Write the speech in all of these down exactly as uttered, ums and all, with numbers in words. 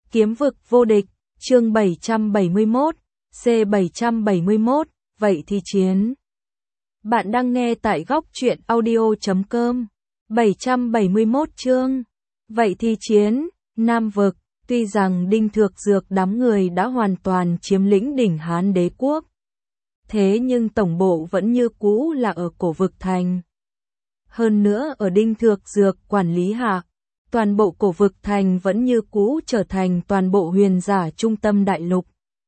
Kiếm vực vô địch, chương bảy trăm bảy mươi mốt, C bảy trăm bảy mươi mốt, vậy thì chiến. Bạn đang nghe tại góc truyện audio chấm com. bảy trăm bảy mươi mốt chương. Vậy thì chiến, Nam vực, tuy rằng Đinh Thược Dược đám người đã hoàn toàn chiếm lĩnh đỉnh Hán Đế quốc. Thế nhưng tổng bộ vẫn như cũ là ở cổ vực thành. Hơn nữa ở Đinh Thược Dược quản lý hạ, toàn bộ cổ vực thành vẫn như cũ trở thành toàn bộ huyền giả trung tâm đại lục.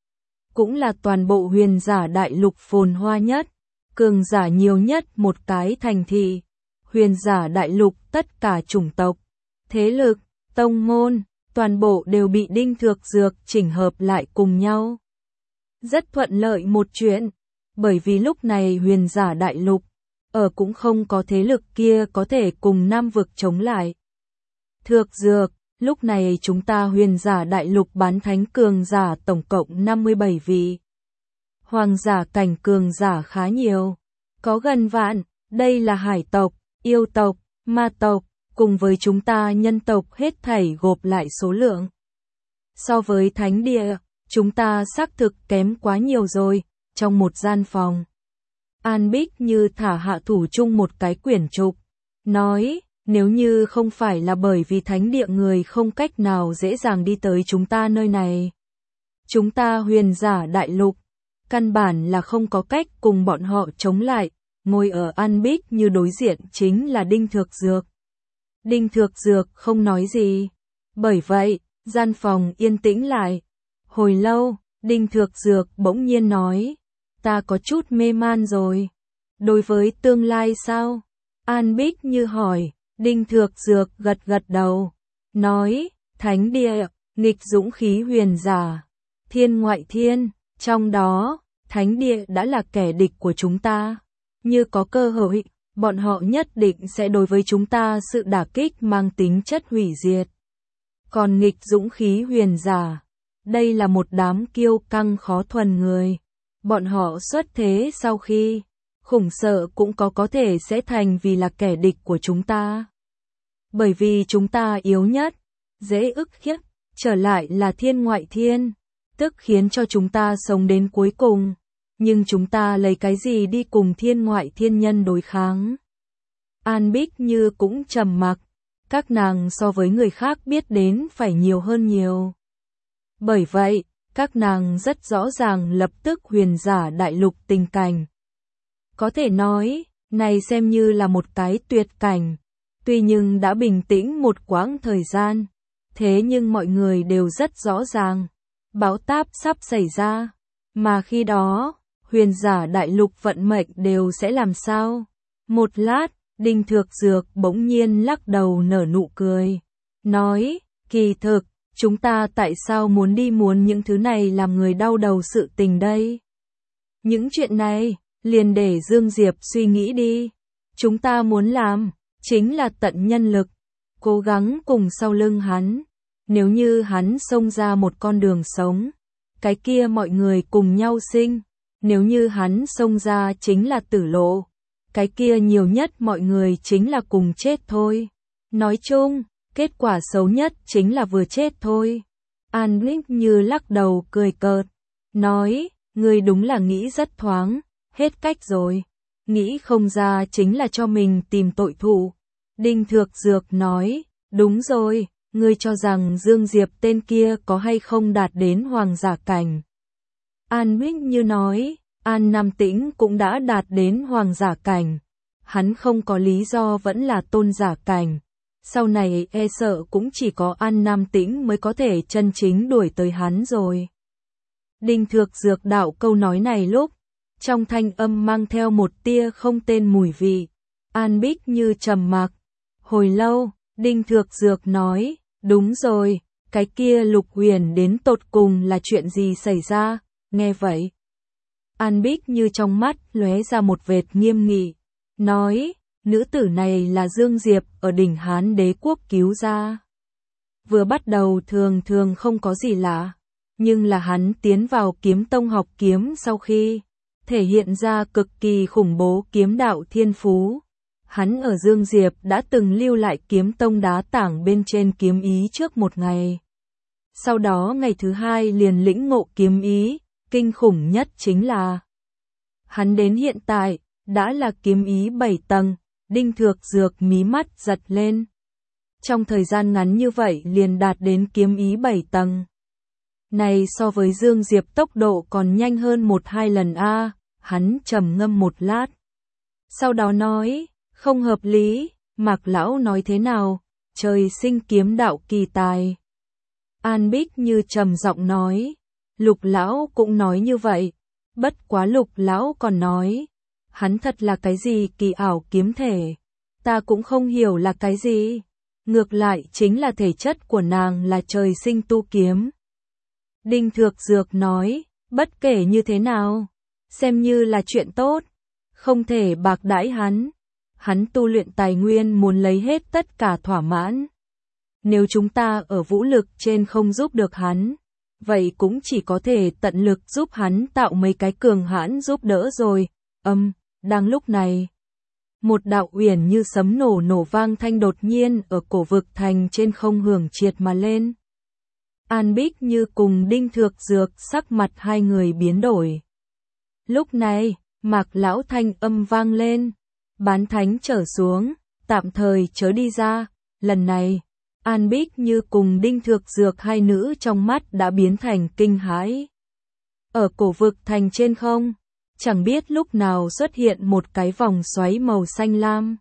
Cũng là toàn bộ huyền giả đại lục phồn hoa nhất, cường giả nhiều nhất một cái thành thị. Huyền giả đại lục tất cả chủng tộc, thế lực, tông môn, toàn bộ đều bị Đinh Thược Dược chỉnh hợp lại cùng nhau. Rất thuận lợi một chuyện, bởi vì lúc này huyền giả đại lục, ở cũng không có thế lực kia có thể cùng Nam vực chống lại. Thược Dược, lúc này chúng ta huyền giả đại lục bán thánh cường giả tổng cộng năm mươi bảy vị. Hoàng giả cảnh cường giả khá nhiều, có gần vạn, đây là hải tộc, yêu tộc, ma tộc, cùng với chúng ta nhân tộc hết thảy gộp lại số lượng. So với thánh địa, chúng ta xác thực kém quá nhiều rồi, trong một gian phòng. An Bích Như thả hạ thủ chung một cái quyển trục, nói, nếu như không phải là bởi vì thánh địa người không cách nào dễ dàng đi tới chúng ta nơi này. Chúng ta huyền giả đại lục, căn bản là không có cách cùng bọn họ chống lại, ngồi ở An Bích Như đối diện chính là Đinh Thược Dược. Đinh Thược Dược không nói gì, bởi vậy, gian phòng yên tĩnh lại. Hồi lâu, Đinh Thược Dược bỗng nhiên nói, ta có chút mê man rồi. Đối với tương lai sao? An Bích Như hỏi, Đinh Thược Dược gật gật đầu, nói, thánh địa, nghịch dũng khí huyền giả, thiên ngoại thiên, trong đó, thánh địa đã là kẻ địch của chúng ta. Như có cơ hội, bọn họ nhất định sẽ đối với chúng ta sự đả kích mang tính chất hủy diệt. Còn nghịch dũng khí huyền giả, đây là một đám kiêu căng khó thuần người. Bọn họ xuất thế sau khi khủng sợ cũng có có thể sẽ thành vì là kẻ địch của chúng ta. Bởi vì chúng ta yếu nhất, dễ ức hiếp, trở lại là thiên ngoại thiên, tức khiến cho chúng ta sống đến cuối cùng. Nhưng chúng ta lấy cái gì đi cùng thiên ngoại thiên nhân đối kháng? An Bích Như cũng trầm mặc, các nàng so với người khác biết đến phải nhiều hơn nhiều. Bởi vậy, các nàng rất rõ ràng lập tức huyền giả đại lục tình cảnh. Có thể nói, này xem như là một cái tuyệt cảnh, tuy nhưng đã bình tĩnh một quãng thời gian, thế nhưng mọi người đều rất rõ ràng, bão táp sắp xảy ra, mà khi đó, huyền giả đại lục vận mệnh đều sẽ làm sao? Một lát, Đinh Thược Dược bỗng nhiên lắc đầu nở nụ cười, nói, kỳ thực, chúng ta tại sao muốn đi muốn những thứ này làm người đau đầu sự tình đây? Những chuyện này, liền để Dương Diệp suy nghĩ đi. Chúng ta muốn làm, chính là tận nhân lực, cố gắng cùng sau lưng hắn. Nếu như hắn xông ra một con đường sống, cái kia mọi người cùng nhau sinh. Nếu như hắn xông ra chính là tử lộ, cái kia nhiều nhất mọi người chính là cùng chết thôi. Nói chung, kết quả xấu nhất chính là vừa chết thôi. An Bích Như lắc đầu cười cợt, nói, ngươi đúng là nghĩ rất thoáng, hết cách rồi. Nghĩ không ra chính là cho mình tìm tội thủ. Đinh Thược Dược nói, đúng rồi, ngươi cho rằng Dương Diệp tên kia có hay không đạt đến hoàng giả cảnh? An Bích Như nói, An Nam Tĩnh cũng đã đạt đến hoàng giả cảnh. Hắn không có lý do vẫn là tôn giả cảnh. Sau này e sợ cũng chỉ có An Nam Tĩnh mới có thể chân chính đuổi tới hắn rồi. Đinh Thược Dược đạo câu nói này lúc, trong thanh âm mang theo một tia không tên mùi vị. An Bích Như trầm mặc. Hồi lâu, Đinh Thược Dược nói, đúng rồi, cái kia Lục Huyền đến tột cùng là chuyện gì xảy ra? Nghe vậy, An Bích Như trong mắt lóe ra một vệt nghiêm nghị, nói, nữ tử này là Dương Diệp ở đỉnh Hán Đế quốc cứu ra. Vừa bắt đầu thường thường không có gì lạ, nhưng là hắn tiến vào kiếm tông học kiếm sau khi thể hiện ra cực kỳ khủng bố kiếm đạo thiên phú. Hắn ở Dương Diệp đã từng lưu lại kiếm tông đá tảng bên trên kiếm ý trước một ngày. Sau đó ngày thứ hai liền lĩnh ngộ kiếm ý, kinh khủng nhất chính là hắn đến hiện tại, đã là kiếm ý bảy tầng, Đinh Thược Dược mí mắt giật lên. Trong thời gian ngắn như vậy liền đạt đến kiếm ý bảy tầng. Này so với Dương Diệp tốc độ còn nhanh hơn một hai lần a. Hắn trầm ngâm một lát. Sau đó nói, không hợp lý, Mạc lão nói thế nào, trời sinh kiếm đạo kỳ tài. An Bích Như trầm giọng nói, Lục lão cũng nói như vậy, bất quá Lục lão còn nói, hắn thật là cái gì kỳ ảo kiếm thể, ta cũng không hiểu là cái gì, ngược lại chính là thể chất của nàng là trời sinh tu kiếm. Đinh Thược Dược nói, bất kể như thế nào, xem như là chuyện tốt, không thể bạc đãi hắn, hắn tu luyện tài nguyên muốn lấy hết tất cả thỏa mãn. Nếu chúng ta ở vũ lực trên không giúp được hắn, vậy cũng chỉ có thể tận lực giúp hắn tạo mấy cái cường hãn giúp đỡ rồi. Âm, đang lúc này, một đạo uyển như sấm nổ nổ vang thanh đột nhiên ở cổ vực thành trên không hưởng triệt mà lên. An Bích Như cùng Đinh Thược Dược sắc mặt hai người biến đổi. Lúc này, Mạc lão thanh âm vang lên, bán thánh trở xuống, tạm thời chớ đi ra. Lần này, An Bích Như cùng Đinh Thược Dược hai nữ trong mắt đã biến thành kinh hãi. Ở cổ vực thành trên không, chẳng biết lúc nào xuất hiện một cái vòng xoáy màu xanh lam.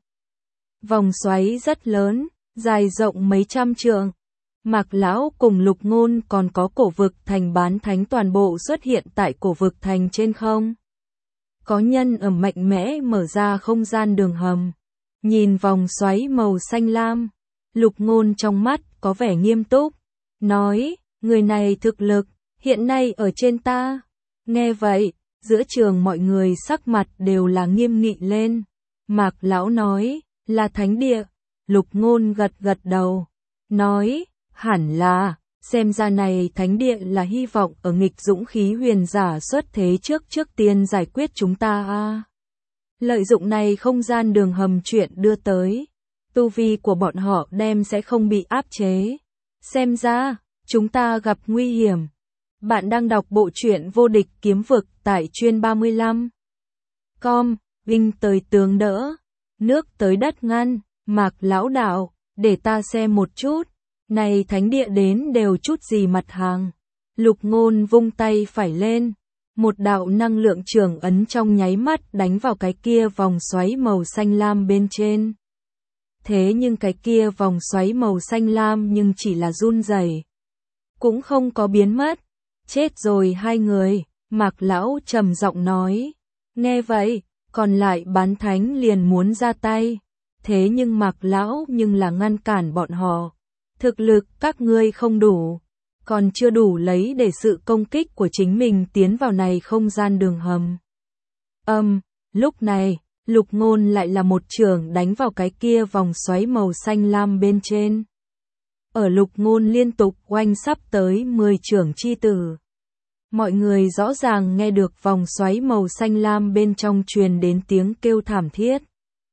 Vòng xoáy rất lớn, dài rộng mấy trăm trượng. Mạc lão cùng Lục Ngôn còn có cổ vực thành bán thánh toàn bộ xuất hiện tại cổ vực thành trên không. Có nhân ở mạnh mẽ mở ra không gian đường hầm. Nhìn vòng xoáy màu xanh lam, Lục Ngôn trong mắt có vẻ nghiêm túc, nói, người này thực lực, hiện nay ở trên ta. Nghe vậy, giữa trường mọi người sắc mặt đều là nghiêm nghị lên. Mạc lão nói, là thánh địa. Lục Ngôn gật gật đầu, nói, hẳn là, xem ra này thánh địa là hy vọng ở nghịch dũng khí huyền giả xuất thế trước trước tiên giải quyết chúng ta a. Lợi dụng này không gian đường hầm chuyện đưa tới, tu vi của bọn họ đem sẽ không bị áp chế. Xem ra, chúng ta gặp nguy hiểm. Bạn đang đọc bộ truyện Vô Địch Kiếm Vực tại chuyên ba mươi lăm. Com, Vinh tới tướng đỡ, nước tới đất ngăn, Mạc lão đạo, để ta xem một chút. Này thánh địa đến đều chút gì mặt hàng. Lục Ngôn vung tay phải lên, một đạo năng lượng trường ấn trong nháy mắt đánh vào cái kia vòng xoáy màu xanh lam bên trên. Thế nhưng cái kia vòng xoáy màu xanh lam nhưng chỉ là run rẩy, cũng không có biến mất. Chết rồi hai người, Mạc lão trầm giọng nói. Nghe vậy, còn lại bán thánh liền muốn ra tay. Thế nhưng Mạc lão nhưng là ngăn cản bọn họ. Thực lực các ngươi không đủ, còn chưa đủ lấy để sự công kích của chính mình tiến vào này không gian đường hầm. Âm, um, lúc này, Lục Ngôn lại là một chưởng đánh vào cái kia vòng xoáy màu xanh lam bên trên. Ở Lục Ngôn liên tục oanh sắp tới mười chưởng chi tử. Mọi người rõ ràng nghe được vòng xoáy màu xanh lam bên trong truyền đến tiếng kêu thảm thiết.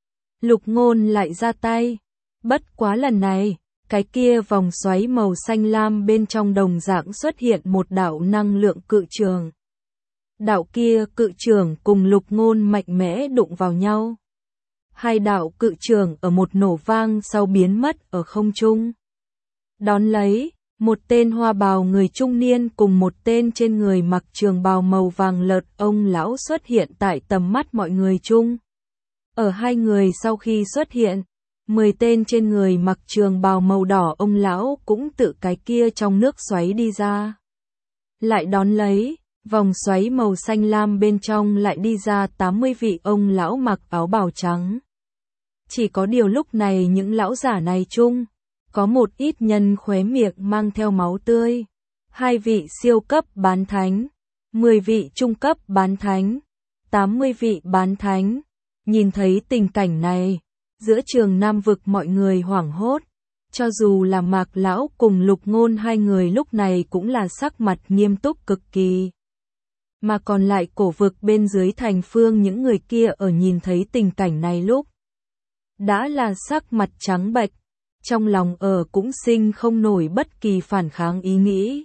Lục Ngôn lại ra tay, bất quá lần này, cái kia vòng xoáy màu xanh lam bên trong đồng dạng xuất hiện một đạo năng lượng cự trường. Đạo kia cự trường cùng Lục Ngôn mạnh mẽ đụng vào nhau. Hai đạo cự trường ở một nổ vang sau biến mất ở không trung. Đón lấy, một tên hoa bào người trung niên cùng một tên trên người mặc trường bào màu vàng lợt ông lão xuất hiện tại tầm mắt mọi người chung. Ở hai người sau khi xuất hiện, mười tên trên người mặc trường bào màu đỏ ông lão cũng tự cái kia trong nước xoáy đi ra. Lại đón lấy, vòng xoáy màu xanh lam bên trong lại đi ra tám mươi vị ông lão mặc áo bào trắng. Chỉ có điều lúc này những lão giả này chung, có một ít nhân khóe miệng mang theo máu tươi. Hai vị siêu cấp bán thánh, mười vị trung cấp bán thánh, tám mươi vị bán thánh. Nhìn thấy tình cảnh này, giữa trường Nam vực mọi người hoảng hốt, cho dù là Mạc lão cùng Lục Ngôn hai người lúc này cũng là sắc mặt nghiêm túc cực kỳ. Mà còn lại cổ vực bên dưới thành phương những người kia ở nhìn thấy tình cảnh này lúc đã là sắc mặt trắng bệch, trong lòng ở cũng sinh không nổi bất kỳ phản kháng ý nghĩ.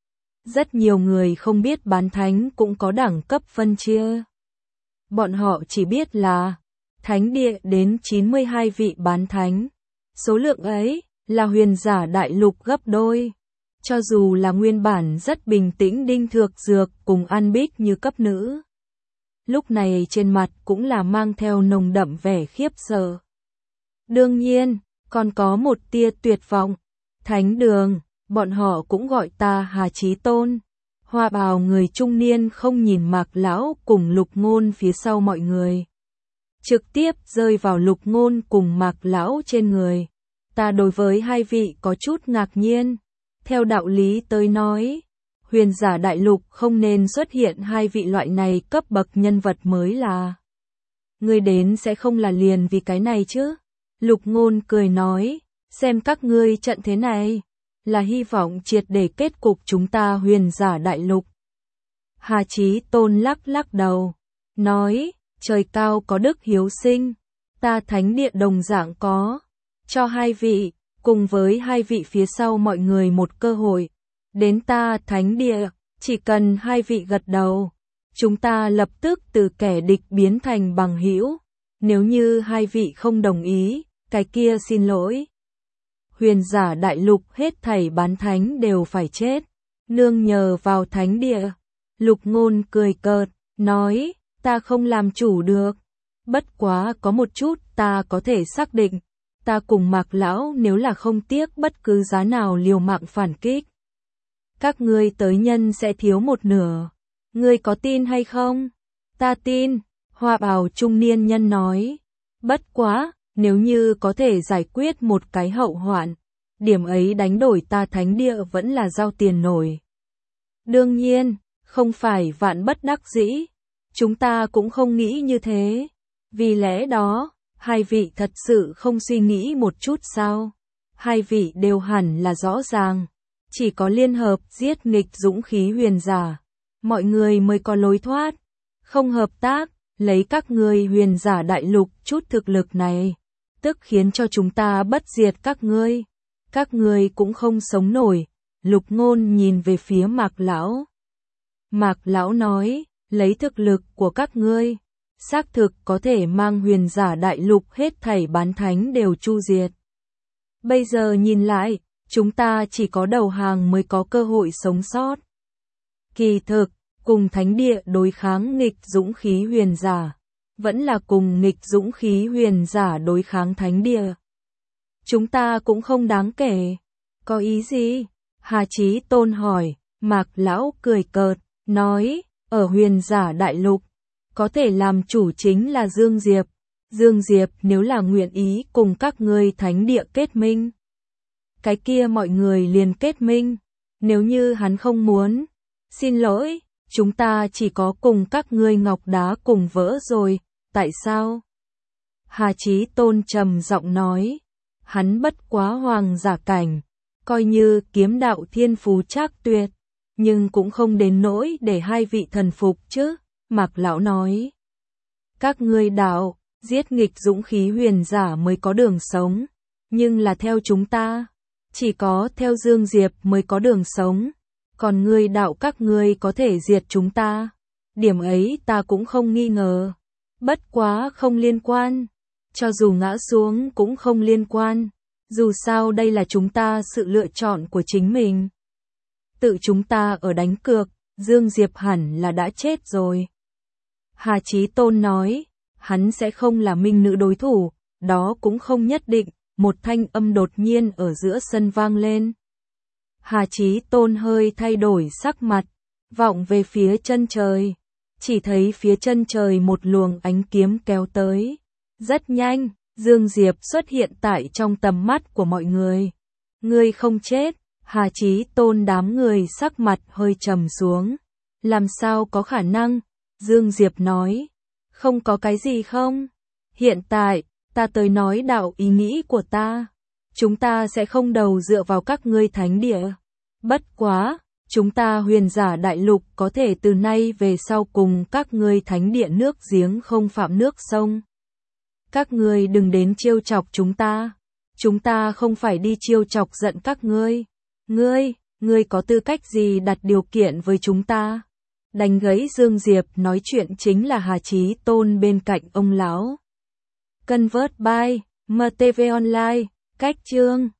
Rất nhiều người không biết bán thánh cũng có đẳng cấp phân chia. Bọn họ chỉ biết là thánh địa đến chín mươi hai vị bán thánh. Số lượng ấy là huyền giả đại lục gấp đôi. Cho dù là nguyên bản rất bình tĩnh Đinh Thược Dược cùng An Bích như cấp nữ. Lúc này trên mặt cũng là mang theo nồng đậm vẻ khiếp sợ. Đương nhiên, còn có một tia tuyệt vọng. Thánh đường, bọn họ cũng gọi ta Hà Chí Tôn. Hoa bào người trung niên không nhìn Mạc Lão cùng Lục Ngôn phía sau mọi người. Trực tiếp rơi vào Lục Ngôn cùng Mạc Lão trên người. Ta đối với hai vị có chút ngạc nhiên. Theo đạo lý tới nói, huyền giả đại lục không nên xuất hiện hai vị loại này cấp bậc nhân vật mới là. Ngươi đến sẽ không là liền vì cái này chứ? Lục Ngôn cười nói, xem các ngươi trận thế này, là hy vọng triệt để kết cục chúng ta huyền giả đại lục. Hà Chí Tôn lắc lắc đầu, nói, trời cao có đức hiếu sinh, ta thánh địa đồng dạng có, cho hai vị, cùng với hai vị phía sau mọi người một cơ hội, đến ta thánh địa, chỉ cần hai vị gật đầu, chúng ta lập tức từ kẻ địch biến thành bằng hữu, nếu như hai vị không đồng ý, cái kia xin lỗi. Huyền giả đại lục hết thảy bán thánh đều phải chết, nương nhờ vào thánh địa. Lục Ngôn cười cợt, nói, ta không làm chủ được, bất quá có một chút ta có thể xác định, ta cùng Mạc Lão nếu là không tiếc bất cứ giá nào liều mạng phản kích. Các ngươi tới nhân sẽ thiếu một nửa, ngươi có tin hay không? Ta tin, hoa bào trung niên nhân nói, bất quá, nếu như có thể giải quyết một cái hậu hoạn, điểm ấy đánh đổi ta thánh địa vẫn là giao tiền nổi. Đương nhiên, không phải vạn bất đắc dĩ, chúng ta cũng không nghĩ như thế, vì lẽ đó, hai vị thật sự không suy nghĩ một chút sao? Hai vị đều hẳn là rõ ràng, chỉ có liên hợp giết nghịch dũng khí huyền giả, mọi người mới có lối thoát, không hợp tác, lấy các ngươi huyền giả đại lục chút thực lực này, tức khiến cho chúng ta bất diệt các ngươi, các ngươi cũng không sống nổi. Lục Ngôn nhìn về phía Mạc Lão. Mạc Lão nói, lấy thực lực của các ngươi, xác thực có thể mang huyền giả đại lục hết thảy bán thánh đều chu diệt. Bây giờ nhìn lại, chúng ta chỉ có đầu hàng mới có cơ hội sống sót. Kỳ thực, cùng thánh địa đối kháng nghịch dũng khí huyền giả, vẫn là cùng nghịch dũng khí huyền giả đối kháng thánh địa. Chúng ta cũng không đáng kể. Có ý gì? Hà Chí Tôn hỏi. Mạc Lão cười cợt, nói, ở huyền giả đại lục, có thể làm chủ chính là Dương Diệp. Dương Diệp nếu là nguyện ý cùng các ngươi thánh địa kết minh, cái kia mọi người liền kết minh. Nếu như hắn không muốn, xin lỗi, chúng ta chỉ có cùng các ngươi ngọc đá cùng vỡ rồi. Tại sao? Hà Chí Tôn trầm giọng nói, hắn bất quá hoàng giả cảnh, coi như kiếm đạo thiên phú trác tuyệt, nhưng cũng không đến nỗi để hai vị thần phục chứ. Mạc Lão nói, các ngươi đạo, giết nghịch dũng khí huyền giả mới có đường sống, nhưng là theo chúng ta, chỉ có theo Dương Diệp mới có đường sống, còn ngươi đạo các ngươi có thể diệt chúng ta, điểm ấy ta cũng không nghi ngờ, bất quá không liên quan, cho dù ngã xuống cũng không liên quan, dù sao đây là chúng ta sự lựa chọn của chính mình. Tự chúng ta ở đánh cược, Dương Diệp hẳn là đã chết rồi. Hà Chí Tôn nói, hắn sẽ không là minh nữ đối thủ, đó cũng không nhất định. Một thanh âm đột nhiên ở giữa sân vang lên. Hà Chí Tôn hơi thay đổi sắc mặt, vọng về phía chân trời, chỉ thấy phía chân trời một luồng ánh kiếm kéo tới. Rất nhanh, Dương Diệp xuất hiện tại trong tầm mắt của mọi người. Ngươi không chết. Hà Chí Tôn đám người sắc mặt hơi trầm xuống. Làm sao có khả năng? Dương Diệp nói. Không có cái gì không? Hiện tại, ta tới nói đạo ý nghĩ của ta. Chúng ta sẽ không đầu dựa vào các ngươi thánh địa. Bất quá, chúng ta huyền giả đại lục có thể từ nay về sau cùng các ngươi thánh địa nước giếng không phạm nước sông. Các ngươi đừng đến trêu chọc chúng ta. chúng ta không phải đi trêu chọc giận các ngươi. Ngươi, ngươi có tư cách gì đặt điều kiện với chúng ta? Đánh gãy Dương Diệp nói chuyện chính là Hà Chí Tôn bên cạnh ông lão. Convert by em tê vê Online, cách chương